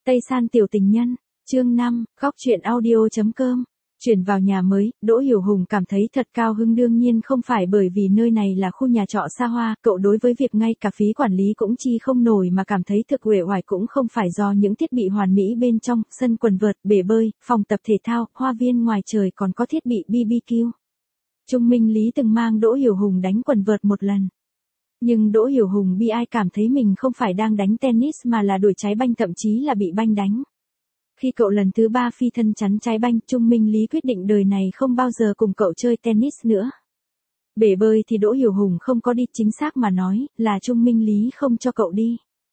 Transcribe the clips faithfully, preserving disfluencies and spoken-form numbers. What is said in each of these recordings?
Tây San tiểu tình nhân, chương năm, góc truyện audio.com. Chuyển vào nhà mới, Đỗ Hiểu Hùng cảm thấy thật cao hứng, đương nhiên không phải bởi vì nơi này là khu nhà trọ xa hoa, cậu đối với việc ngay cả phí quản lý cũng chi không nổi mà cảm thấy thực uể oải cũng không phải do những thiết bị hoàn mỹ bên trong, sân quần vợt, bể bơi, phòng tập thể thao, hoa viên ngoài trời còn có thiết bị bê bê kiu. Trung Minh Lý từng mang Đỗ Hiểu Hùng đánh quần vợt một lần. Nhưng Đỗ Hiểu Hùng bi ai cảm thấy mình không phải đang đánh tennis mà là đuổi trái banh, thậm chí là bị banh đánh. Khi cậu lần thứ ba phi thân chắn trái banh, Trung Minh Lý quyết định đời này không bao giờ cùng cậu chơi tennis nữa. Bể bơi thì Đỗ Hiểu Hùng không có đi, chính xác mà nói, là Trung Minh Lý không cho cậu đi.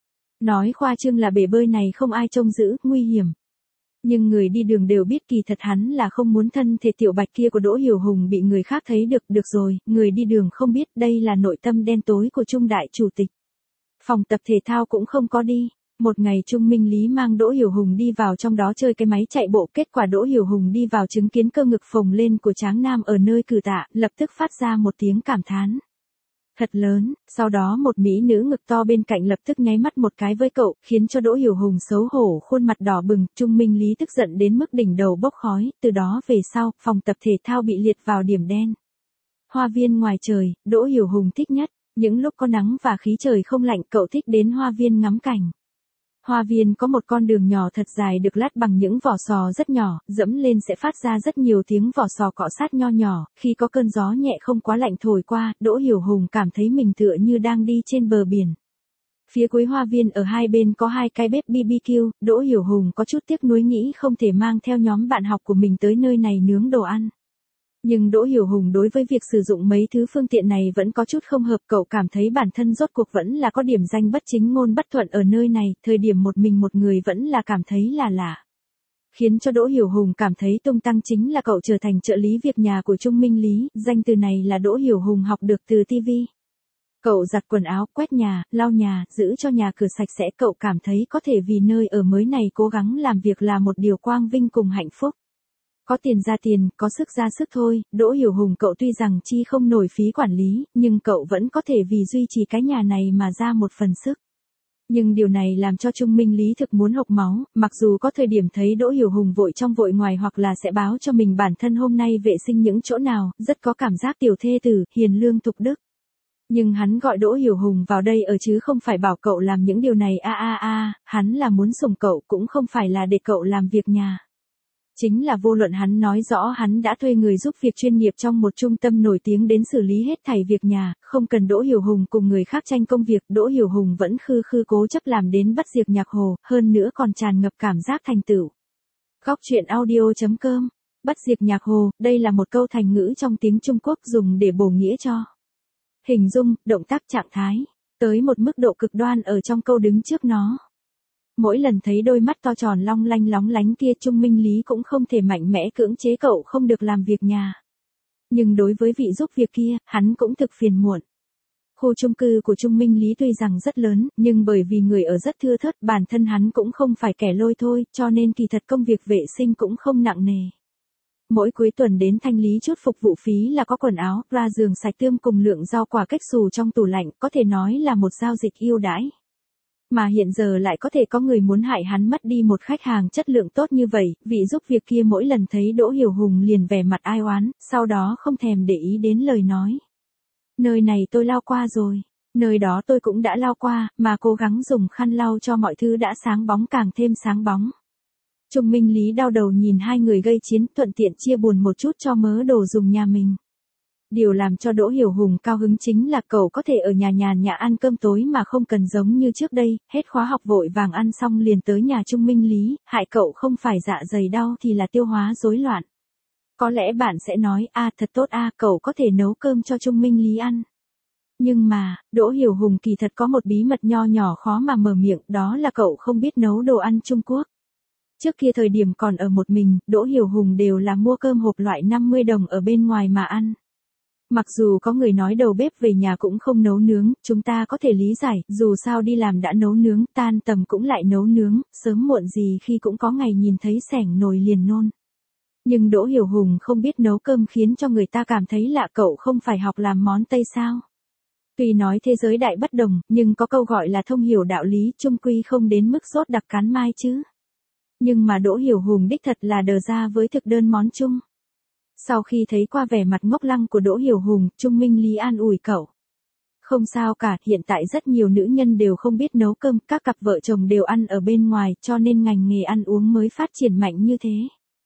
Nói khoa trương là bể bơi này không ai trông giữ, nguy hiểm. Nhưng người đi đường đều biết kỳ thật hắn là không muốn thân thể tiểu bạch kia của Đỗ Hiểu Hùng bị người khác thấy được. Được rồi, người đi đường không biết đây là nội tâm đen tối của Trung đại chủ tịch. Phòng tập thể thao cũng không có đi. Một ngày Trung Minh Lý mang Đỗ Hiểu Hùng đi vào trong đó chơi cái máy chạy bộ, kết quả Đỗ Hiểu Hùng đi vào chứng kiến cơ ngực phồng lên của tráng nam ở nơi cử tạ, lập tức phát ra một tiếng cảm thán. Thật lớn, sau đó một mỹ nữ ngực to bên cạnh lập tức nháy mắt một cái với cậu, khiến cho Đỗ Hiểu Hùng xấu hổ khuôn mặt đỏ bừng. Trung Minh Lý tức giận đến mức đỉnh đầu bốc khói, từ đó về sau, phòng tập thể thao bị liệt vào điểm đen. Hoa viên ngoài trời, Đỗ Hiểu Hùng thích nhất, những lúc có nắng và khí trời không lạnh cậu thích đến hoa viên ngắm cảnh. Hoa viên có một con đường nhỏ thật dài được lát bằng những vỏ sò rất nhỏ, dẫm lên sẽ phát ra rất nhiều tiếng vỏ sò cọ sát nho nhỏ, khi có cơn gió nhẹ không quá lạnh thổi qua, Đỗ Hiểu Hùng cảm thấy mình tựa như đang đi trên bờ biển. Phía cuối hoa viên ở hai bên có hai cái bếp bê bê kiu, Đỗ Hiểu Hùng có chút tiếc nuối nghĩ không thể mang theo nhóm bạn học của mình tới nơi này nướng đồ ăn. Nhưng Đỗ Hiểu Hùng đối với việc sử dụng mấy thứ phương tiện này vẫn có chút không hợp, cậu cảm thấy bản thân rốt cuộc vẫn là có điểm danh bất chính ngôn bất thuận ở nơi này, thời điểm một mình một người vẫn là cảm thấy là lạ. Khiến cho Đỗ Hiểu Hùng cảm thấy tung tăng chính là cậu trở thành trợ lý việc nhà của Trung Minh Lý, danh từ này là Đỗ Hiểu Hùng học được từ ti vi. Cậu giặt quần áo, quét nhà, lau nhà, giữ cho nhà cửa sạch sẽ, cậu cảm thấy có thể vì nơi ở mới này cố gắng làm việc là một điều quang vinh cùng hạnh phúc. Có tiền ra tiền, có sức ra sức thôi, Đỗ Hiểu Hùng cậu tuy rằng chi không nổi phí quản lý, nhưng cậu vẫn có thể vì duy trì cái nhà này mà ra một phần sức. Nhưng điều này làm cho Trung Minh Lý thực muốn hộc máu, mặc dù có thời điểm thấy Đỗ Hiểu Hùng vội trong vội ngoài hoặc là sẽ báo cho mình bản thân hôm nay vệ sinh những chỗ nào, rất có cảm giác tiểu thê tử, hiền lương thục đức. Nhưng hắn gọi Đỗ Hiểu Hùng vào đây ở chứ không phải bảo cậu làm những điều này a a a, hắn là muốn sủng cậu cũng không phải là để cậu làm việc nhà. Chính là vô luận hắn nói rõ hắn đã thuê người giúp việc chuyên nghiệp trong một trung tâm nổi tiếng đến xử lý hết thảy việc nhà, không cần Đỗ Hiểu Hùng cùng người khác tranh công việc, Đỗ Hiểu Hùng vẫn khư khư cố chấp làm đến bất diệt nhạc hồ, hơn nữa còn tràn ngập cảm giác thành tựu. Góc truyện audio.com. Bất diệt nhạc hồ, đây là một câu thành ngữ trong tiếng Trung Quốc dùng để bổ nghĩa cho hình dung, động tác, trạng thái, tới một mức độ cực đoan ở trong câu đứng trước nó. Mỗi lần thấy đôi mắt to tròn long lanh lóng lánh kia, Trung Minh Lý cũng không thể mạnh mẽ cưỡng chế cậu không được làm việc nhà. Nhưng đối với vị giúp việc kia, hắn cũng thực phiền muộn. Khu chung cư của Trung Minh Lý tuy rằng rất lớn, nhưng bởi vì người ở rất thưa thớt, bản thân hắn cũng không phải kẻ lôi thôi, cho nên kỳ thật công việc vệ sinh cũng không nặng nề. Mỗi cuối tuần đến thanh lý chút phục vụ phí là có quần áo, ra giường sạch tươm cùng lượng rau quả cách xù trong tủ lạnh, có thể nói là một giao dịch ưu đãi. Mà hiện giờ lại có thể có người muốn hại hắn mất đi một khách hàng chất lượng tốt như vậy, vị giúp việc kia mỗi lần thấy Đỗ Hiểu Hùng liền vẻ mặt ai oán, sau đó không thèm để ý đến lời nói. Nơi này tôi lau qua rồi, nơi đó tôi cũng đã lau qua, mà cố gắng dùng khăn lau cho mọi thứ đã sáng bóng càng thêm sáng bóng. Trung Minh Lý đau đầu nhìn hai người gây chiến, thuận tiện chia buồn một chút cho mớ đồ dùng nhà mình. Điều làm cho Đỗ Hiểu Hùng cao hứng chính là cậu có thể ở nhà nhàn nhã ăn cơm tối mà không cần giống như trước đây, hết khóa học vội vàng ăn xong liền tới nhà Trung Minh Lý, hại cậu không phải dạ dày đau thì là tiêu hóa rối loạn. Có lẽ bạn sẽ nói, a thật tốt a, cậu có thể nấu cơm cho Trung Minh Lý ăn. Nhưng mà, Đỗ Hiểu Hùng kỳ thật có một bí mật nho nhỏ khó mà mở miệng, đó là cậu không biết nấu đồ ăn Trung Quốc. Trước kia thời điểm còn ở một mình, Đỗ Hiểu Hùng đều là mua cơm hộp loại năm mươi đồng ở bên ngoài mà ăn. Mặc dù có người nói đầu bếp về nhà cũng không nấu nướng, chúng ta có thể lý giải, dù sao đi làm đã nấu nướng, tan tầm cũng lại nấu nướng, sớm muộn gì khi cũng có ngày nhìn thấy xẻng nồi liền nôn. Nhưng Đỗ Hiểu Hùng không biết nấu cơm khiến cho người ta cảm thấy lạ, cậu không phải học làm món Tây sao? Tuy nói thế giới đại bất đồng, nhưng có câu gọi là thông hiểu đạo lý, chung quy không đến mức sốt đặc cán mai chứ. Nhưng mà Đỗ Hiểu Hùng đích thật là đờ ra với thực đơn món chung. Sau khi thấy qua vẻ mặt ngốc lăng của Đỗ Hiểu Hùng, Trung Minh Lý an ủi cậu. Không sao cả, hiện tại rất nhiều nữ nhân đều không biết nấu cơm, các cặp vợ chồng đều ăn ở bên ngoài, cho nên ngành nghề ăn uống mới phát triển mạnh như thế.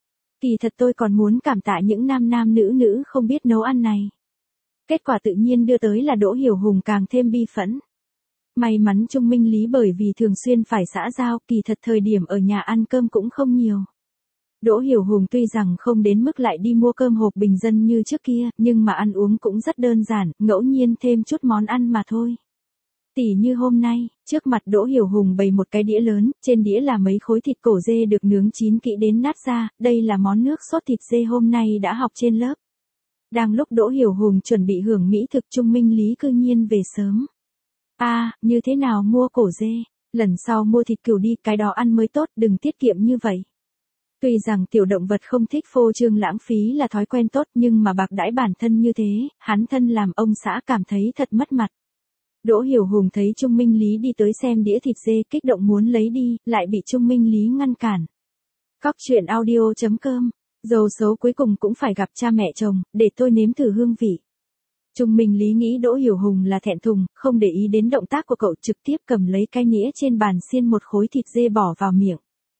Kỳ thật tôi còn muốn cảm tạ những nam nam nữ nữ không biết nấu ăn này. Kết quả tự nhiên đưa tới là Đỗ Hiểu Hùng càng thêm bi phẫn. May mắn Trung Minh Lý bởi vì thường xuyên phải xã giao, kỳ thật thời điểm ở nhà ăn cơm cũng không nhiều. Đỗ Hiểu Hùng tuy rằng không đến mức lại đi mua cơm hộp bình dân như trước kia, nhưng mà ăn uống cũng rất đơn giản, ngẫu nhiên thêm chút món ăn mà thôi. Tỉ như hôm nay, trước mặt Đỗ Hiểu Hùng bày một cái đĩa lớn, trên đĩa là mấy khối thịt cổ dê được nướng chín kỹ đến nát ra, đây là món nước sốt thịt dê hôm nay đã học trên lớp. Đang lúc Đỗ Hiểu Hùng chuẩn bị hưởng mỹ thực, Trung Minh Lý cư nhiên về sớm. A, à, như thế nào mua cổ dê, lần sau mua thịt cừu đi, cái đó ăn mới tốt, đừng tiết kiệm như vậy. Tuy rằng tiểu động vật không thích phô trương lãng phí là thói quen tốt, nhưng mà bạc đãi bản thân như thế, hắn thân làm ông xã cảm thấy thật mất mặt. Đỗ Hiểu Hùng thấy Trung Minh Lý đi tới xem đĩa thịt dê, kích động muốn lấy đi, lại bị Trung Minh Lý ngăn cản. Cóc truyện audio chấm com, dâu xấu cuối cùng cũng phải gặp cha mẹ chồng, để tôi nếm thử hương vị. Trung Minh Lý nghĩ Đỗ Hiểu Hùng là thẹn thùng, không để ý đến động tác của cậu, trực tiếp cầm lấy cái nĩa trên bàn xiên một khối thịt dê bỏ vào miệng.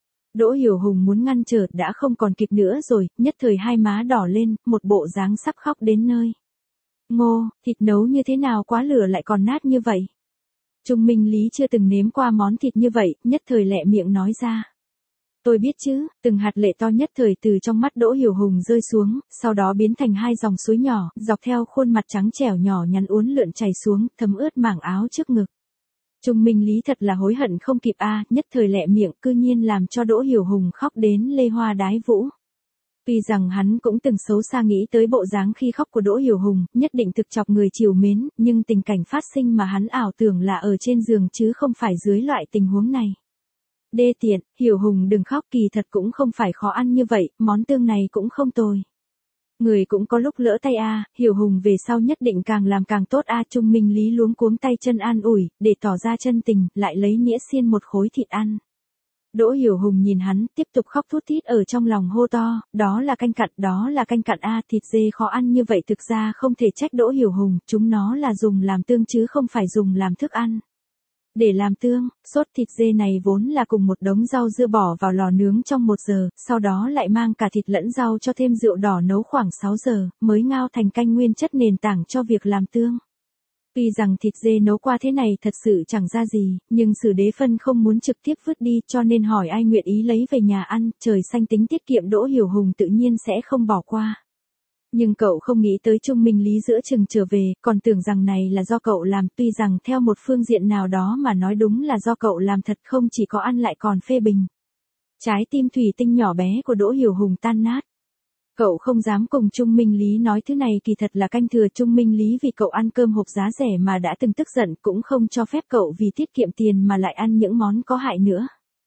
Đỗ Hiểu Hùng muốn ngăn trở đã không còn kịp nữa rồi, nhất thời hai má đỏ lên, một bộ dáng sắp khóc đến nơi. Ngô, thịt nấu như thế nào quá lửa lại còn nát như vậy? Trung Minh Lý chưa từng nếm qua món thịt như vậy, nhất thời lẹ miệng nói ra. Tôi biết chứ, từng hạt lệ to nhất thời từ trong mắt Đỗ Hiểu Hùng rơi xuống, sau đó biến thành hai dòng suối nhỏ, dọc theo khuôn mặt trắng trẻo nhỏ nhắn uốn lượn chảy xuống, thấm ướt mảng áo trước ngực. Trung Minh Lý thật là hối hận không kịp a, à, nhất thời lẹ miệng cư nhiên làm cho Đỗ Hiểu Hùng khóc đến lê hoa đái vũ. Tuy rằng hắn cũng từng xấu xa nghĩ tới bộ dáng khi khóc của Đỗ Hiểu Hùng, nhất định thực chọc người chiều mến, nhưng tình cảnh phát sinh mà hắn ảo tưởng là ở trên giường chứ không phải dưới loại tình huống này. Đê tiện, Hiểu Hùng đừng khóc, kỳ thật cũng không phải khó ăn như vậy, món tương này cũng không tồi. Người cũng có lúc lỡ tay a, à, Hiểu Hùng về sau nhất định càng làm càng tốt a. À, Trung Minh Lý luống cuống tay chân an ủi, để tỏ ra chân tình, lại lấy nĩa xiên một khối thịt ăn. Đỗ Hiểu Hùng nhìn hắn, tiếp tục khóc thút thít ở trong lòng hô to, đó là canh cặn, đó là canh cặn a, à, thịt dê khó ăn như vậy thực ra không thể trách Đỗ Hiểu Hùng, chúng nó là dùng làm tương chứ không phải dùng làm thức ăn. Để làm tương, sốt thịt dê này vốn là cùng một đống rau dưa bỏ vào lò nướng trong một giờ, sau đó lại mang cả thịt lẫn rau cho thêm rượu đỏ nấu khoảng sáu giờ, mới ngao thành canh nguyên chất nền tảng cho việc làm tương. Tuy rằng thịt dê nấu qua thế này thật sự chẳng ra gì, nhưng Sử Đế Phân không muốn trực tiếp vứt đi cho nên hỏi ai nguyện ý lấy về nhà ăn, trời xanh tính tiết kiệm Đỗ Hiểu Hùng tự nhiên sẽ không bỏ qua. Nhưng cậu không nghĩ tới Trung Minh Lý giữa chừng trở về, còn tưởng rằng này là do cậu làm, tuy rằng theo một phương diện nào đó mà nói đúng là do cậu làm thật, không chỉ có ăn lại còn phê bình. Trái tim thủy tinh nhỏ bé của Đỗ Hiểu Hùng tan nát. Cậu không dám cùng Trung Minh Lý nói thứ này kỳ thật là canh thừa. Trung Minh Lý vì cậu ăn cơm hộp giá rẻ mà đã từng tức giận, cũng không cho phép cậu vì tiết kiệm tiền mà lại ăn những món có hại nữa.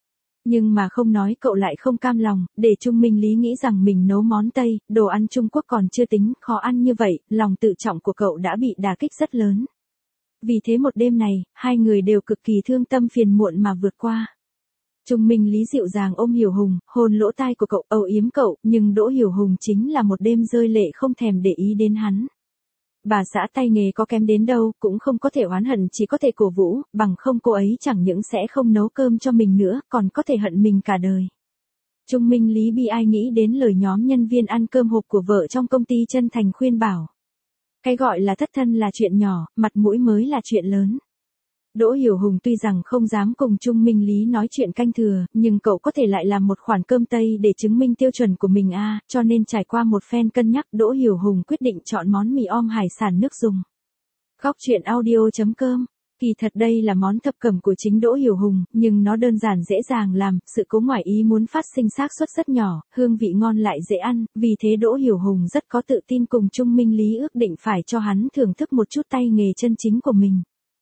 Nhưng mà không nói cậu lại không cam lòng, để Trung Minh Lý nghĩ rằng mình nấu món Tây, đồ ăn Trung Quốc còn chưa tính khó ăn như vậy, lòng tự trọng của cậu đã bị đả kích rất lớn. Vì thế một đêm này, hai người đều cực kỳ thương tâm phiền muộn mà vượt qua. Trung Minh Lý dịu dàng ôm Hiểu Hùng, hôn lỗ tai của cậu, âu yếm cậu, nhưng Đỗ Hiểu Hùng chính là một đêm rơi lệ không thèm để ý đến hắn. Bà xã tay nghề có kém đến đâu, cũng không có thể oán hận, chỉ có thể cổ vũ, bằng không cô ấy chẳng những sẽ không nấu cơm cho mình nữa, còn có thể hận mình cả đời. Trung Minh Lý bi ai nghĩ đến lời nhóm nhân viên ăn cơm hộp của vợ trong công ty chân thành khuyên bảo. Cái gọi là thất thân là chuyện nhỏ, mặt mũi mới là chuyện lớn. Đỗ Hiểu Hùng tuy rằng không dám cùng Trung Minh Lý nói chuyện canh thừa, nhưng cậu có thể lại làm một khoản cơm Tây để chứng minh tiêu chuẩn của mình a, à, cho nên trải qua một phen cân nhắc, Đỗ Hiểu Hùng quyết định chọn món mì om hải sản nước dùng. Cóc truyện audio chấm com. Kỳ thật đây là món thập cẩm của chính Đỗ Hiểu Hùng, nhưng nó đơn giản dễ dàng làm, sự cố ngoài ý muốn phát sinh xác suất rất nhỏ, hương vị ngon lại dễ ăn, vì thế Đỗ Hiểu Hùng rất có tự tin cùng Trung Minh Lý ước định phải cho hắn thưởng thức một chút tay nghề chân chính của mình.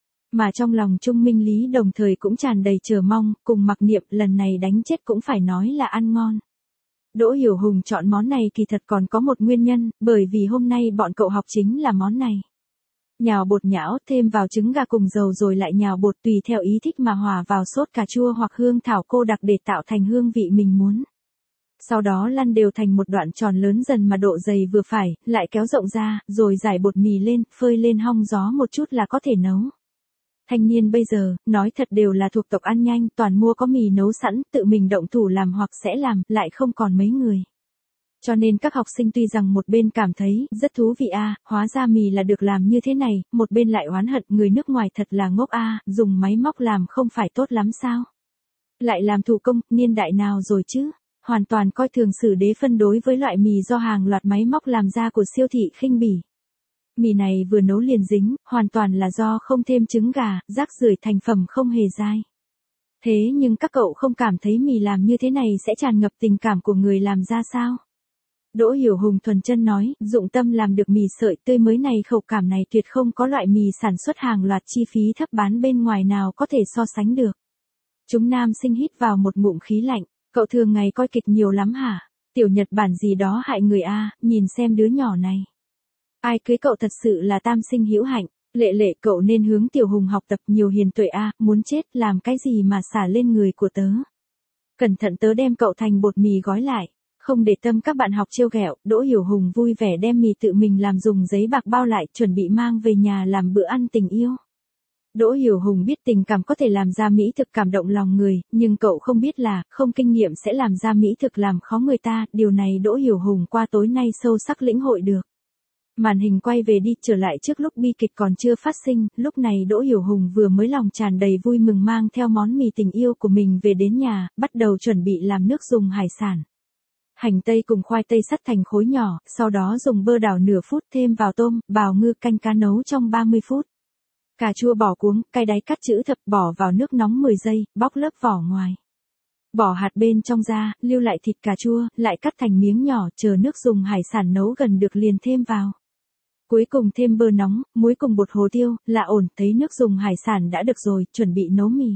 Mà trong lòng Trung Minh Lý đồng thời cũng tràn đầy chờ mong, cùng mặc niệm lần này đánh chết cũng phải nói là ăn ngon. Đỗ Hiểu Hùng chọn món này kỳ thật còn có một nguyên nhân, bởi vì hôm nay bọn cậu học chính là món này. Nhào bột nhão, thêm vào trứng gà cùng dầu rồi lại nhào bột tùy theo ý thích mà hòa vào sốt cà chua hoặc hương thảo cô đặc để tạo thành hương vị mình muốn. Sau đó lăn đều thành một đoạn tròn lớn dần mà độ dày vừa phải, lại kéo rộng ra, rồi rải bột mì lên, phơi lên hong gió một chút là có thể nấu. Thanh niên bây giờ, nói thật đều là thuộc tộc ăn nhanh, toàn mua có mì nấu sẵn, tự mình động thủ làm hoặc sẽ làm, lại không còn mấy người. Cho nên các học sinh tuy rằng một bên cảm thấy rất thú vị a, à, hóa ra mì là được làm như thế này, một bên lại oán hận người nước ngoài thật là ngốc a, à, dùng máy móc làm không phải tốt lắm sao? Lại làm thủ công, niên đại nào rồi chứ? Hoàn toàn coi thường sử đế phân đối với loại mì do hàng loạt máy móc làm ra của siêu thị khinh bỉ. Mì này vừa nấu liền dính, hoàn toàn là do không thêm trứng gà, rác rưởi thành phẩm không hề dai. Thế nhưng các cậu không cảm thấy mì làm như thế này sẽ tràn ngập tình cảm của người làm ra sao? Đỗ Hiểu Hùng thuần chân nói, dụng tâm làm được mì sợi tươi mới này, khẩu cảm này tuyệt không có loại mì sản xuất hàng loạt chi phí thấp bán bên ngoài nào có thể so sánh được. Chúng nam sinh hít vào một ngụm khí lạnh, cậu thường ngày coi kịch nhiều lắm hả? Tiểu Nhật Bản gì đó hại người a, nhìn xem đứa nhỏ này. Ai cưới cậu thật sự là tam sinh hữu hạnh, Lệ Lệ cậu nên hướng Tiểu Hùng học tập nhiều hiền tuệ a, muốn chết làm cái gì mà xả lên người của tớ. Cẩn thận tớ đem cậu thành bột mì gói lại. Không để tâm các bạn học trêu ghẹo, Đỗ Hiểu Hùng vui vẻ đem mì tự mình làm dùng giấy bạc bao lại, chuẩn bị mang về nhà làm bữa ăn tình yêu. Đỗ Hiểu Hùng biết tình cảm có thể làm ra mỹ thực cảm động lòng người, nhưng cậu không biết là, không kinh nghiệm sẽ làm ra mỹ thực làm khó người ta, điều này Đỗ Hiểu Hùng qua tối nay sâu sắc lĩnh hội được. Màn hình quay về đi, trở lại trước lúc bi kịch còn chưa phát sinh, lúc này Đỗ Hiểu Hùng vừa mới lòng tràn đầy vui mừng mang theo món mì tình yêu của mình về đến nhà, bắt đầu chuẩn bị làm nước dùng hải sản. Hành tây cùng khoai tây sắt thành khối nhỏ, sau đó dùng bơ đảo nửa phút, thêm vào tôm, bào ngư, canh cá nấu trong ba mươi phút. Cà chua bỏ cuống, cay đáy cắt chữ thập, bỏ vào nước nóng mười giây, bóc lớp vỏ ngoài. Bỏ hạt bên trong ra, lưu lại thịt cà chua, lại cắt thành miếng nhỏ, chờ nước dùng hải sản nấu gần được liền thêm vào. Cuối cùng thêm bơ nóng, muối cùng bột hồ tiêu, là ổn, thấy nước dùng hải sản đã được rồi, chuẩn bị nấu mì.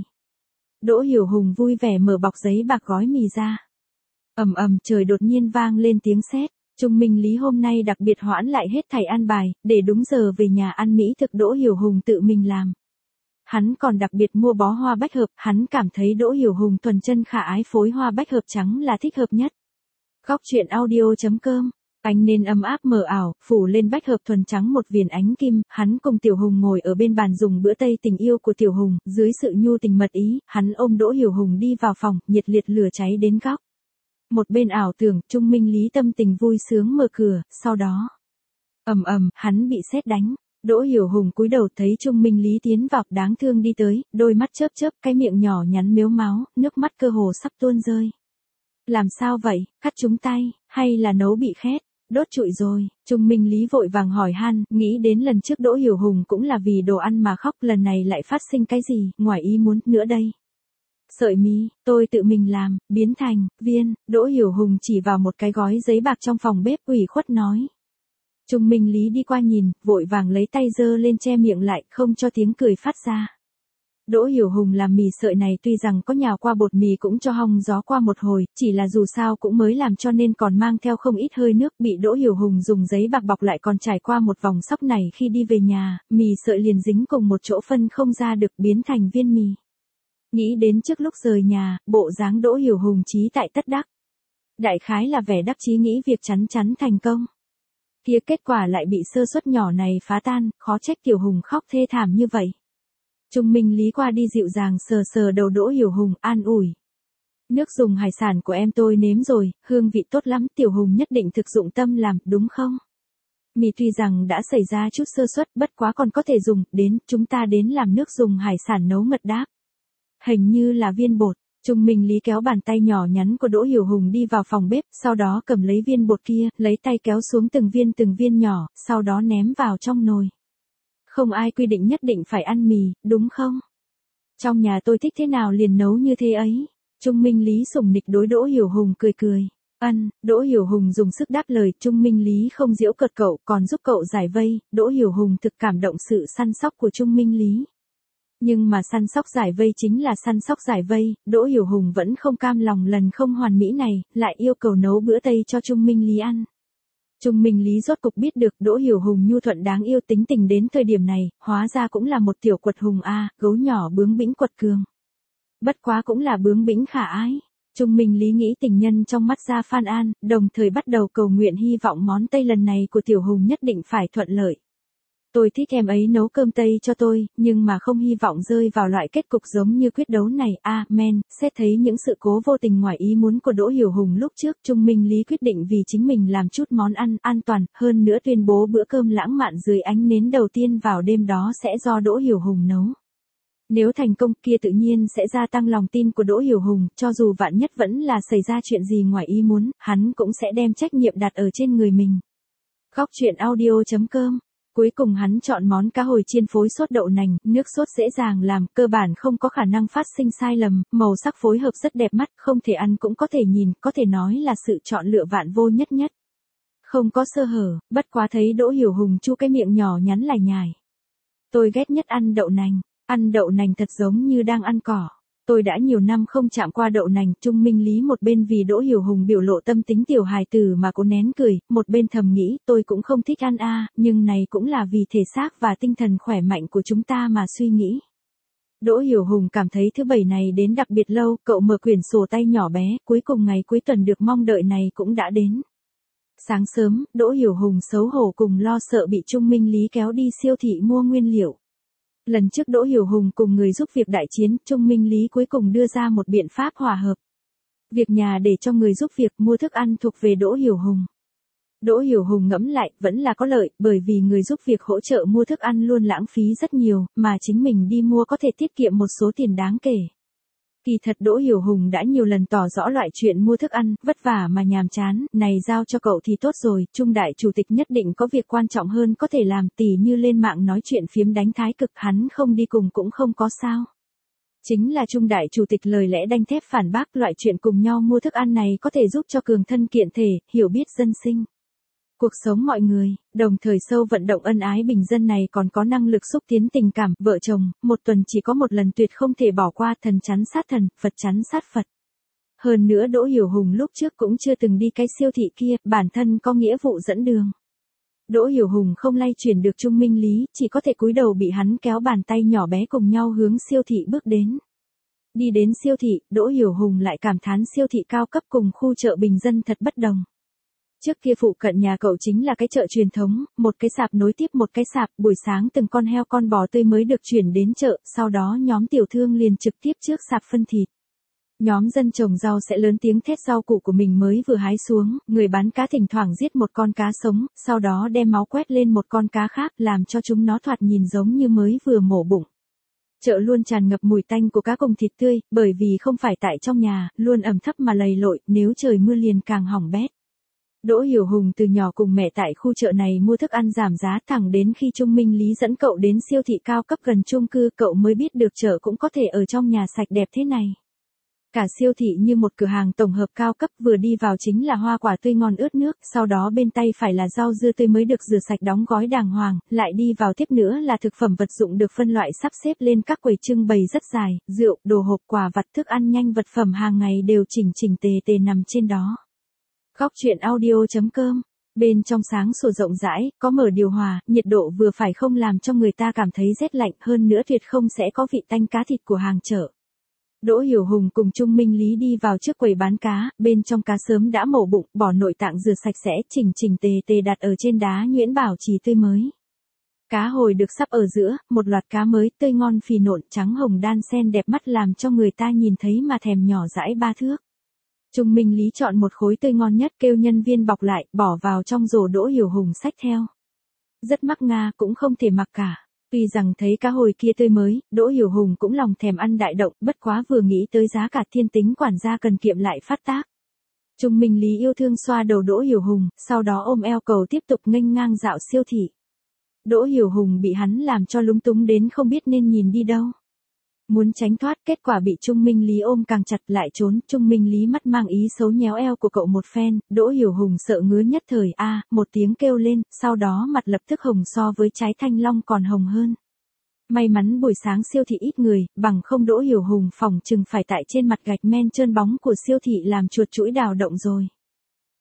Đỗ Hiểu Hùng vui vẻ mở bọc giấy bạc gói mì ra. Ầm ầm, trời đột nhiên vang lên tiếng sét. Trung Minh Lý hôm nay đặc biệt hoãn lại hết thảy ăn bài, để đúng giờ về nhà ăn mỹ thực Đỗ Hiểu Hùng tự mình làm. Hắn còn đặc biệt mua bó hoa bách hợp, hắn cảm thấy Đỗ Hiểu Hùng thuần chân khả ái phối hoa bách hợp trắng là thích hợp nhất. Góc truyện audio chấm com, ánh nến ấm áp mờ ảo, phủ lên bách hợp thuần trắng một viền ánh kim, hắn cùng Tiểu Hùng ngồi ở bên bàn dùng bữa Tây tình yêu của Tiểu Hùng, dưới sự nhu tình mật ý, hắn ôm Đỗ Hiểu Hùng đi vào phòng, nhiệt liệt lửa cháy đến góc. Một bên ảo tưởng, Trung Minh Lý tâm tình vui sướng mở cửa, sau đó, ầm ầm, hắn bị sét đánh. Đỗ Hiểu Hùng cúi đầu thấy Trung Minh Lý tiến vào, đáng thương đi tới, đôi mắt chớp chớp, cái miệng nhỏ nhắn mếu máo, nước mắt cơ hồ sắp tuôn rơi. Làm sao vậy, cắt trúng tay, hay là nấu bị khét, đốt trụi rồi? Trung Minh Lý vội vàng hỏi han, nghĩ đến lần trước Đỗ Hiểu Hùng cũng là vì đồ ăn mà khóc, lần này lại phát sinh cái gì, ngoài ý muốn nữa đây. Sợi mì, tôi tự mình làm, biến thành viên. Đỗ Hiểu Hùng chỉ vào một cái gói giấy bạc trong phòng bếp, ủy khuất nói. Trung Minh Lý đi qua nhìn, vội vàng lấy tay giơ lên che miệng lại, không cho tiếng cười phát ra. Đỗ Hiểu Hùng làm mì sợi này tuy rằng có nhào qua bột mì cũng cho hong gió qua một hồi, chỉ là dù sao cũng mới làm cho nên còn mang theo không ít hơi nước, bị Đỗ Hiểu Hùng dùng giấy bạc bọc lại, còn trải qua một vòng sóc này khi đi về nhà, mì sợi liền dính cùng một chỗ phân không ra được, biến thành viên mì. Nghĩ đến trước lúc rời nhà, bộ dáng Đỗ Hiểu Hùng chí tại tất đắc. Đại khái là vẻ đắc chí nghĩ việc chắn chắn thành công. Kia kết quả lại bị sơ suất nhỏ này phá tan, khó trách Tiểu Hùng khóc thê thảm như vậy. Trung Minh Lý qua đi dịu dàng sờ sờ đầu Đỗ Hiểu Hùng, an ủi. Nước dùng hải sản của em tôi nếm rồi, hương vị tốt lắm, Tiểu Hùng nhất định thực dụng tâm làm, đúng không? Mì tuy rằng đã xảy ra chút sơ suất, bất quá còn có thể dùng, đến, chúng ta đến làm nước dùng hải sản nấu mật đáp. Hình như là viên bột. Trung Minh Lý kéo bàn tay nhỏ nhắn của Đỗ Hiểu Hùng đi vào phòng bếp, sau đó cầm lấy viên bột kia, lấy tay kéo xuống từng viên từng viên nhỏ, sau đó ném vào trong nồi. Không ai quy định nhất định phải ăn mì, đúng không? Trong nhà tôi thích thế nào liền nấu như thế ấy. Trung Minh Lý sủng nịch đối Đỗ Hiểu Hùng cười cười. Ân, Đỗ Hiểu Hùng dùng sức đáp lời, Trung Minh Lý không giễu cợt cậu, còn giúp cậu giải vây, Đỗ Hiểu Hùng thực cảm động sự săn sóc của Trung Minh Lý. Nhưng mà săn sóc giải vây chính là săn sóc giải vây, Đỗ Hiểu Hùng vẫn không cam lòng lần không hoàn mỹ này, lại yêu cầu nấu bữa Tây cho Trung Minh Lý ăn. Trung Minh Lý rốt cục biết được Đỗ Hiểu Hùng nhu thuận đáng yêu tính tình đến thời điểm này, hóa ra cũng là một tiểu quật hùng a, gấu nhỏ bướng bĩnh quật cường. Bất quá cũng là bướng bĩnh khả ái. Trung Minh Lý nghĩ tình nhân trong mắt ra Phan An, đồng thời bắt đầu cầu nguyện hy vọng món Tây lần này của tiểu hùng nhất định phải thuận lợi. Tôi thích em ấy nấu cơm Tây cho tôi, nhưng mà không hy vọng rơi vào loại kết cục giống như quyết đấu này. Amen. Xét thấy những sự cố vô tình ngoài ý muốn của Đỗ Hiểu Hùng lúc trước, Trung Minh Lý quyết định vì chính mình làm chút món ăn an toàn, hơn nữa tuyên bố bữa cơm lãng mạn dưới ánh nến đầu tiên vào đêm đó sẽ do Đỗ Hiểu Hùng nấu. Nếu thành công kia tự nhiên sẽ gia tăng lòng tin của Đỗ Hiểu Hùng, cho dù vạn nhất vẫn là xảy ra chuyện gì ngoài ý muốn, hắn cũng sẽ đem trách nhiệm đặt ở trên người mình. Góc truyện audio chấm com. Cuối cùng hắn chọn món cá hồi chiên phối sốt đậu nành, nước sốt dễ dàng làm, cơ bản không có khả năng phát sinh sai lầm, màu sắc phối hợp rất đẹp mắt, không thể ăn cũng có thể nhìn, có thể nói là sự chọn lựa vạn vô nhất nhất. Không có sơ hở, bất quá thấy Đỗ Hiểu Hùng chu cái miệng nhỏ nhắn lải nhải. Tôi ghét nhất ăn đậu nành, ăn đậu nành thật giống như đang ăn cỏ. Tôi đã nhiều năm không chạm qua đậu nành. Trung Minh Lý một bên vì Đỗ Hiểu Hùng biểu lộ tâm tính tiểu hài tử mà cố nén cười, một bên thầm nghĩ tôi cũng không thích ăn a, nhưng này cũng là vì thể xác và tinh thần khỏe mạnh của chúng ta mà suy nghĩ. Đỗ Hiểu Hùng cảm thấy thứ bảy này đến đặc biệt lâu, cậu mở quyển sổ tay nhỏ bé, cuối cùng ngày cuối tuần được mong đợi này cũng đã đến. Sáng sớm, Đỗ Hiểu Hùng xấu hổ cùng lo sợ bị Trung Minh Lý kéo đi siêu thị mua nguyên liệu. Lần trước Đỗ Hiểu Hùng cùng người giúp việc đại chiến, Trung Minh Lý cuối cùng đưa ra một biện pháp hòa hợp. Việc nhà để cho người giúp việc mua thức ăn thuộc về Đỗ Hiểu Hùng. Đỗ Hiểu Hùng ngẫm lại, vẫn là có lợi, bởi vì người giúp việc hỗ trợ mua thức ăn luôn lãng phí rất nhiều, mà chính mình đi mua có thể tiết kiệm một số tiền đáng kể. Kỳ thật Đỗ Hiểu Hùng đã nhiều lần tỏ rõ loại chuyện mua thức ăn, vất vả mà nhàm chán, này giao cho cậu thì tốt rồi, Trung đại chủ tịch nhất định có việc quan trọng hơn có thể làm, tỉ như lên mạng nói chuyện phiếm đánh thái cực, hắn không đi cùng cũng không có sao. Chính là Trung đại chủ tịch lời lẽ đanh thép phản bác, loại chuyện cùng nhau mua thức ăn này có thể giúp cho cường thân kiện thể, hiểu biết dân sinh. Cuộc sống mọi người, đồng thời sâu vận động ân ái bình dân này còn có năng lực xúc tiến tình cảm, vợ chồng, một tuần chỉ có một lần tuyệt không thể bỏ qua, thần chắn sát thần, Phật chắn sát Phật. Hơn nữa Đỗ Hiểu Hùng lúc trước cũng chưa từng đi cái siêu thị kia, bản thân có nghĩa vụ dẫn đường. Đỗ Hiểu Hùng không lay chuyển được Trung Minh Lý, chỉ có thể cúi đầu bị hắn kéo bàn tay nhỏ bé cùng nhau hướng siêu thị bước đến. Đi đến siêu thị, Đỗ Hiểu Hùng lại cảm thán siêu thị cao cấp cùng khu chợ bình dân thật bất đồng. Trước kia phụ cận nhà cậu chính là cái chợ truyền thống, một cái sạp nối tiếp một cái sạp, buổi sáng từng con heo con bò tươi mới được chuyển đến chợ, sau đó nhóm tiểu thương liền trực tiếp trước sạp phân thịt. Nhóm dân trồng rau sẽ lớn tiếng thét rau củ của mình mới vừa hái xuống, người bán cá thỉnh thoảng giết một con cá sống, sau đó đem máu quét lên một con cá khác, làm cho chúng nó thoạt nhìn giống như mới vừa mổ bụng. Chợ luôn tràn ngập mùi tanh của cá cùng thịt tươi, bởi vì không phải tại trong nhà, luôn ẩm thấp mà lầy lội, nếu trời mưa liền càng hỏng bét. Đỗ Hiểu Hùng từ nhỏ cùng mẹ tại khu chợ này mua thức ăn giảm giá, thẳng đến khi Trung Minh Lý dẫn cậu đến siêu thị cao cấp gần chung cư, cậu mới biết được chợ cũng có thể ở trong nhà sạch đẹp thế này. Cả siêu thị như một cửa hàng tổng hợp cao cấp, vừa đi vào chính là hoa quả tươi ngon ướt nước, sau đó bên tay phải là rau dưa tươi mới được rửa sạch đóng gói đàng hoàng, lại đi vào tiếp nữa là thực phẩm vật dụng được phân loại sắp xếp lên các quầy trưng bày rất dài, rượu, đồ hộp, quà vặt, thức ăn nhanh, vật phẩm hàng ngày đều chỉnh chỉnh tề tề nằm trên đó. Góc truyện audio chấm com. Bên trong sáng sủa rộng rãi, có mở điều hòa, nhiệt độ vừa phải không làm cho người ta cảm thấy rét lạnh, hơn nữa tuyệt không sẽ có vị tanh cá thịt của hàng chợ. Đỗ Hiểu Hùng cùng Trung Minh Lý đi vào trước quầy bán cá, bên trong cá sớm đã mổ bụng, bỏ nội tạng rửa sạch sẽ, chỉnh chỉnh tề tề đặt ở trên đá nhuyễn bảo trì tươi mới. Cá hồi được sắp ở giữa, một loạt cá mới tươi ngon phì nộn trắng hồng đan xen đẹp mắt làm cho người ta nhìn thấy mà thèm nhỏ dãi ba thước. Trung Minh Lý chọn một khối tươi ngon nhất, kêu nhân viên bọc lại, bỏ vào trong rổ. Đỗ Hiểu Hùng xách theo. Rất mắc nga, cũng không thể mặc cả. Tuy rằng thấy cá hồi kia tươi mới, Đỗ Hiểu Hùng cũng lòng thèm ăn đại động, bất quá vừa nghĩ tới giá cả thiên tính quản gia cần kiệm lại phát tác. Trung Minh Lý yêu thương xoa đầu Đỗ Hiểu Hùng, sau đó ôm eo cầu tiếp tục nghênh ngang dạo siêu thị. Đỗ Hiểu Hùng bị hắn làm cho lúng túng đến không biết nên nhìn đi đâu. Muốn tránh thoát, kết quả bị Trung Minh Lý ôm càng chặt lại trốn, Trung Minh Lý mắt mang ý xấu nhéo eo của cậu một phen, Đỗ Hiểu Hùng sợ ngứa nhất thời a, à, một tiếng kêu lên, sau đó mặt lập tức hồng so với trái thanh long còn hồng hơn. May mắn buổi sáng siêu thị ít người, bằng không Đỗ Hiểu Hùng phỏng chừng phải tại trên mặt gạch men trơn bóng của siêu thị làm chuột chuỗi đào động rồi.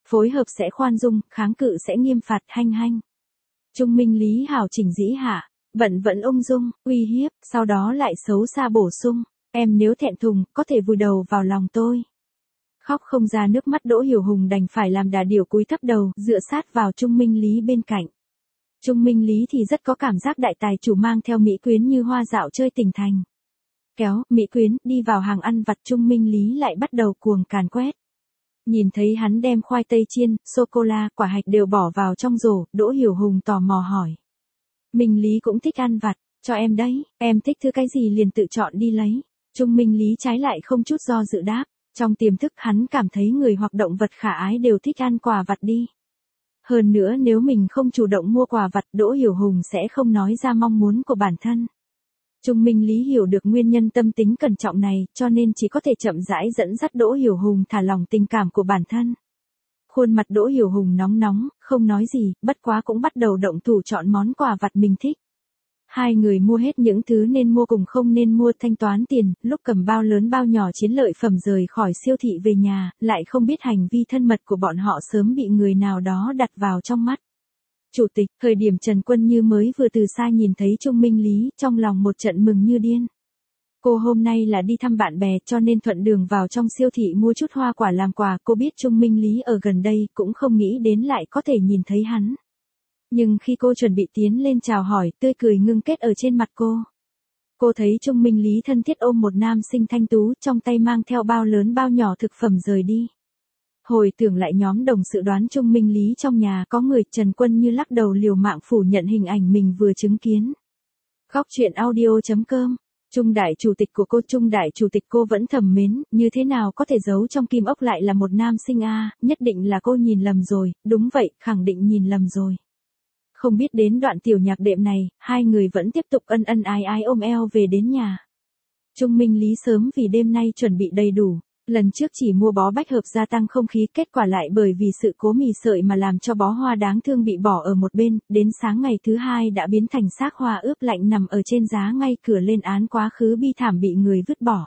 Phối hợp sẽ khoan dung, kháng cự sẽ nghiêm phạt, hanh hanh. Trung Minh Lý hảo chỉnh dĩ hạ, bận vẫn ung dung, uy hiếp, sau đó lại xấu xa bổ sung, em nếu thẹn thùng, có thể vùi đầu vào lòng tôi. Khóc không ra nước mắt Đỗ Hiểu Hùng đành phải làm đà điểu cúi thấp đầu, dựa sát vào Trung Minh Lý bên cạnh. Trung Minh Lý thì rất có cảm giác đại tài chủ mang theo mỹ quyến như hoa dạo chơi tỉnh thành. Kéo, mỹ quyến, đi vào hàng ăn vặt Trung Minh Lý lại bắt đầu cuồng càn quét. Nhìn thấy hắn đem khoai tây chiên, sô-cô-la, quả hạch đều bỏ vào trong rổ, Đỗ Hiểu Hùng tò mò hỏi. Minh Lý cũng thích ăn vặt, cho em đấy, em thích thứ cái gì liền tự chọn đi lấy. Trung Minh Lý trái lại không chút do dự đáp, trong tiềm thức hắn cảm thấy người hoặc động vật khả ái đều thích ăn quà vặt đi. Hơn nữa nếu mình không chủ động mua quà vặt Đỗ Hiểu Hùng sẽ không nói ra mong muốn của bản thân. Trung Minh Lý hiểu được nguyên nhân tâm tính cẩn trọng này, cho nên chỉ có thể chậm rãi dẫn dắt Đỗ Hiểu Hùng thả lỏng tình cảm của bản thân. Khuôn mặt Đỗ Hiểu Hùng nóng nóng, không nói gì, bất quá cũng bắt đầu động thủ chọn món quà vặt mình thích. Hai người mua hết những thứ nên mua cùng không nên mua, thanh toán tiền, lúc cầm bao lớn bao nhỏ chiến lợi phẩm rời khỏi siêu thị về nhà, lại không biết hành vi thân mật của bọn họ sớm bị người nào đó đặt vào trong mắt. Chủ tịch, thời điểm Trần Quân Như mới vừa từ xa nhìn thấy Trung Minh Lý, trong lòng một trận mừng như điên. Cô hôm nay là đi thăm bạn bè cho nên thuận đường vào trong siêu thị mua chút hoa quả làm quà, cô biết Trung Minh Lý ở gần đây cũng không nghĩ đến lại có thể nhìn thấy hắn. Nhưng khi cô chuẩn bị tiến lên chào hỏi, tươi cười ngưng kết ở trên mặt cô. Cô thấy Trung Minh Lý thân thiết ôm một nam sinh thanh tú, trong tay mang theo bao lớn bao nhỏ thực phẩm rời đi. Hồi tưởng lại nhóm đồng sự đoán Trung Minh Lý trong nhà có người, Trần Quân Như lắc đầu liều mạng phủ nhận hình ảnh mình vừa chứng kiến. Góc truyện audio chấm com. Trung đại chủ tịch của cô, Trung đại chủ tịch cô vẫn thầm mến, như thế nào có thể giấu trong kim ốc lại là một nam sinh a, nhất định là cô nhìn lầm rồi, đúng vậy, khẳng định nhìn lầm rồi. Không biết đến đoạn tiểu nhạc đệm này, hai người vẫn tiếp tục ân ân ái ái ôm eo về đến nhà. Trung Minh Lý sớm vì đêm nay chuẩn bị đầy đủ. Lần trước chỉ mua bó bách hợp gia tăng không khí, kết quả lại bởi vì sự cố mì sợi mà làm cho bó hoa đáng thương bị bỏ ở một bên, đến sáng ngày thứ hai đã biến thành xác hoa ướp lạnh nằm ở trên giá ngay cửa lên án quá khứ bi thảm bị người vứt bỏ.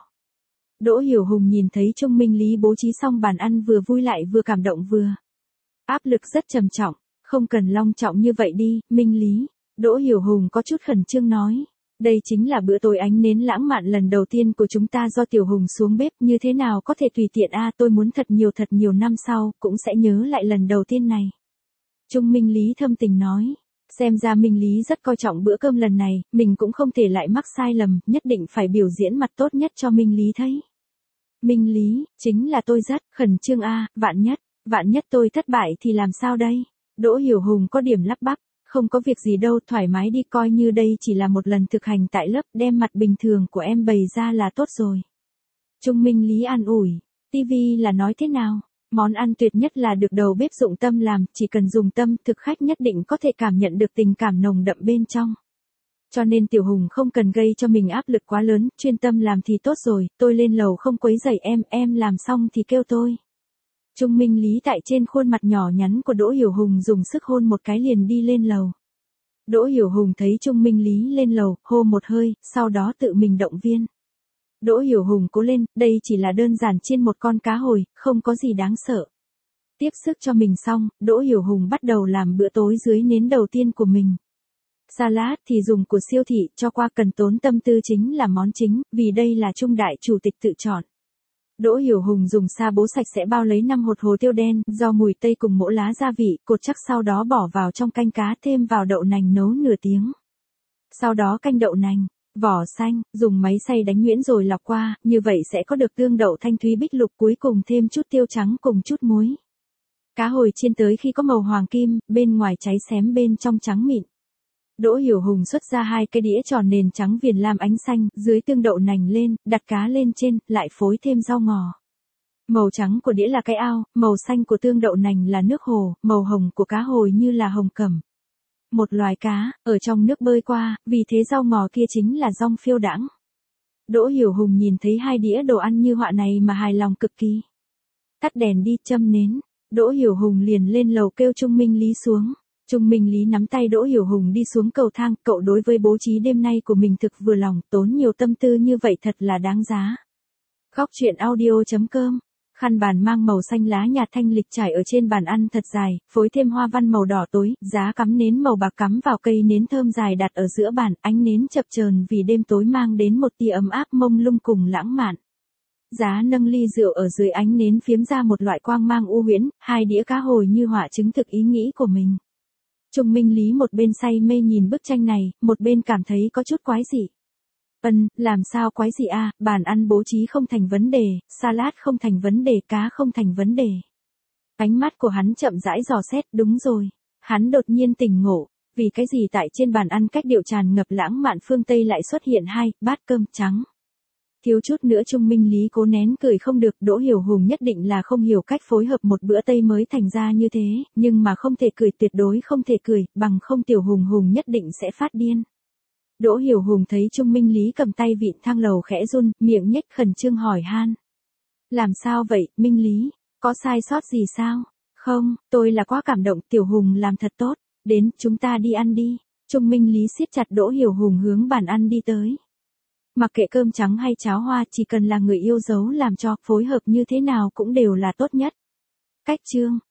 Đỗ Hiểu Hùng nhìn thấy Trung Minh Lý bố trí xong bàn ăn vừa vui lại vừa cảm động vừa áp lực rất trầm trọng, không cần long trọng như vậy đi, Minh Lý. Đỗ Hiểu Hùng có chút khẩn trương nói. Đây chính là bữa tối ánh nến lãng mạn lần đầu tiên của chúng ta do Tiểu Hùng xuống bếp, như thế nào có thể tùy tiện a, tôi muốn thật nhiều thật nhiều năm sau, cũng sẽ nhớ lại lần đầu tiên này. Trung Minh Lý thâm tình nói, xem ra Minh Lý rất coi trọng bữa cơm lần này, mình cũng không thể lại mắc sai lầm, nhất định phải biểu diễn mặt tốt nhất cho Minh Lý thấy. Minh Lý, chính là tôi rất khẩn trương a, vạn nhất, vạn nhất tôi thất bại thì làm sao đây? Đỗ Hiểu Hùng có điểm lắp bắp. Không có việc gì đâu, thoải mái đi, coi như đây chỉ là một lần thực hành tại lớp, đem mặt bình thường của em bày ra là tốt rồi. Trung Minh Lý an ủi, tivi là nói thế nào? Món ăn tuyệt nhất là được đầu bếp dụng tâm làm, chỉ cần dùng tâm, thực khách nhất định có thể cảm nhận được tình cảm nồng đậm bên trong. Cho nên Tiểu Hùng không cần gây cho mình áp lực quá lớn, chuyên tâm làm thì tốt rồi, tôi lên lầu không quấy rầy em, em làm xong thì kêu tôi. Trung Minh Lý tại trên khuôn mặt nhỏ nhắn của Đỗ Hiểu Hùng dùng sức hôn một cái liền đi lên lầu. Đỗ Hiểu Hùng thấy Trung Minh Lý lên lầu, hô một hơi, sau đó tự mình động viên. Đỗ Hiểu Hùng cố lên, đây chỉ là đơn giản chiên một con cá hồi, không có gì đáng sợ. Tiếp sức cho mình xong, Đỗ Hiểu Hùng bắt đầu làm bữa tối dưới nến đầu tiên của mình. Salad thì dùng của siêu thị, cho qua cần tốn tâm tư chính là món chính, vì đây là Trung đại chủ tịch tự chọn. Đỗ Hiểu Hùng dùng sa bố sạch sẽ bao lấy năm hột hồ tiêu đen, rau mùi tây cùng mỗ lá gia vị, cột chắc sau đó bỏ vào trong canh cá, thêm vào đậu nành nấu nửa tiếng. Sau đó canh đậu nành, vỏ xanh, dùng máy xay đánh nhuyễn rồi lọc qua, như vậy sẽ có được tương đậu thanh thúy bích lục, cuối cùng thêm chút tiêu trắng cùng chút muối. Cá hồi chiên tới khi có màu hoàng kim, bên ngoài cháy xém bên trong trắng mịn. Đỗ Hiểu Hùng xuất ra hai cái đĩa tròn nền trắng viền lam ánh xanh, dưới tương đậu nành lên, đặt cá lên trên, lại phối thêm rau ngò. Màu trắng của đĩa là cái ao, màu xanh của tương đậu nành là nước hồ, màu hồng của cá hồi như là hồng cẩm. Một loài cá, ở trong nước bơi qua, vì thế rau ngò kia chính là rong phiêu đãng. Đỗ Hiểu Hùng nhìn thấy hai đĩa đồ ăn như họa này mà hài lòng cực kỳ. Tắt đèn đi, châm nến. Đỗ Hiểu Hùng liền lên lầu kêu Trung Minh Lý xuống. Trung Minh Lý nắm tay Đỗ Hiểu Hùng đi xuống cầu thang, cậu đối với bố trí đêm nay của mình thực vừa lòng, tốn nhiều tâm tư như vậy thật là đáng giá. Góc truyện audio chấm com Khăn bàn mang màu xanh lá nhạt thanh lịch trải ở trên bàn ăn thật dài, phối thêm hoa văn màu đỏ tối, giá cắm nến màu bạc cắm vào cây nến thơm dài đặt ở giữa bàn, ánh nến chập chờn vì đêm tối mang đến một tia ấm áp mông lung cùng lãng mạn. Giá nâng ly rượu ở dưới ánh nến phiếm ra một loại quang mang u huyễn, hai đĩa cá hồi như họa chứng thực ý nghĩ của mình. Trung Minh Lý một bên say mê nhìn bức tranh này, một bên cảm thấy có chút quái dị. Ân, làm sao quái dị a, à, bàn ăn bố trí không thành vấn đề, salad không thành vấn đề, cá không thành vấn đề. Ánh mắt của hắn chậm rãi dò xét, đúng rồi. Hắn đột nhiên tỉnh ngộ, vì cái gì tại trên bàn ăn cách điệu tràn ngập lãng mạn phương Tây lại xuất hiện hai bát cơm trắng. Thiếu chút nữa Trung Minh Lý cố nén cười không được, Đỗ Hiểu Hùng nhất định là không hiểu cách phối hợp một bữa Tây mới thành ra như thế, nhưng mà không thể cười, tuyệt đối không thể cười, bằng không Tiểu Hùng Hùng nhất định sẽ phát điên. Đỗ Hiểu Hùng thấy Trung Minh Lý cầm tay vịn thang lầu khẽ run, miệng nhếch khẩn trương hỏi han. Làm sao vậy, Minh Lý, có sai sót gì sao? Không, tôi là quá cảm động, Tiểu Hùng làm thật tốt, đến, chúng ta đi ăn đi. Trung Minh Lý siết chặt Đỗ Hiểu Hùng hướng bàn ăn đi tới. Mặc kệ cơm trắng hay cháo hoa, chỉ cần là người yêu dấu làm cho, phối hợp như thế nào cũng đều là tốt nhất. Cách chương